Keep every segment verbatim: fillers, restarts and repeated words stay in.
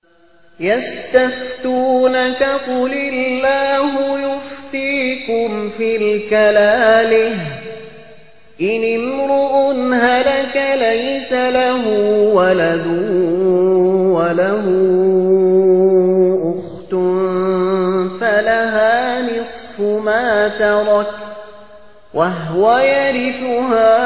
يستفتونك قل الله يفتيكم في الكلالة إن امرؤ هلك ليس له ولد وله أخت فلها نصف ما ترك وهو يرثها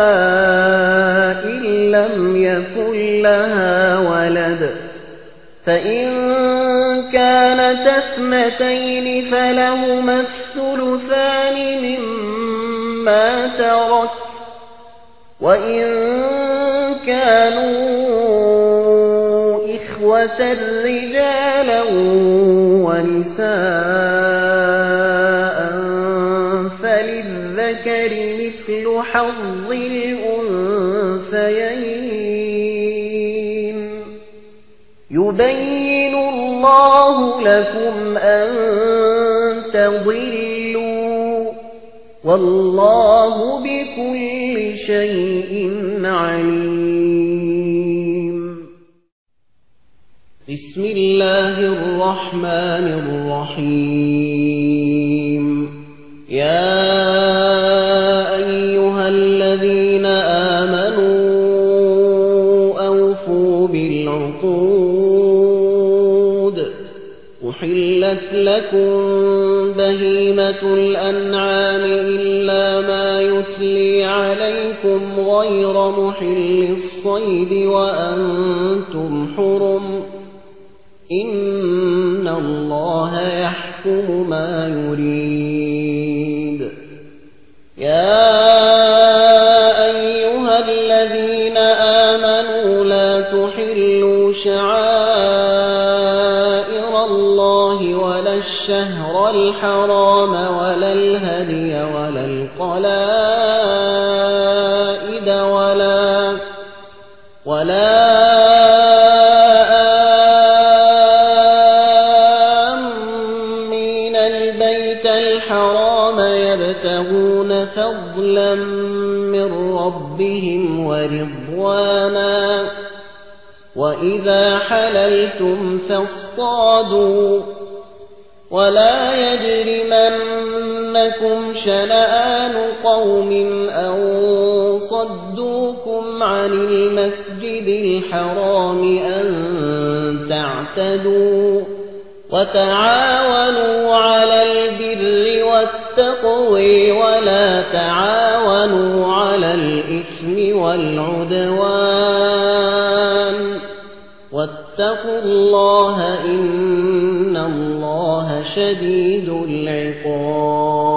إن لم يكن لها ولد فإن كانت اثنتين فلهما الثلثان مما ترك وإن كانوا إخوة رجالا ونساء فللذكر مثل حظ الأنثيين يبين الله لكم أن تضلوا والله بكل شيء عليم. بسم الله الرحمن الرحيم. يا أيها الذين آمنوا أوفوا بالعقود أحلت لكم بهيمة الأنعام إلا ما يتلي عليكم غير محل الصيد وأنتم حرم إن الله يحكم ما يريد. يا أيها الذين آمنوا لا تحلوا شعائر الله ولا الشهر الحرام ولا الهدي ولا القلائد ولا ولا آمين البيت الحرام يبتغون فضلا من ربهم ورضوانا وإذا حللتم فاصطادوا ولا يجرمنكم شنآن قوم أن صدوكم عن المسجد الحرام أن تعتدوا وتعاونوا على البر والتقوى ولا تعاونوا على الإثم والعدوان واتقوا الله إن الله شديد العقاب.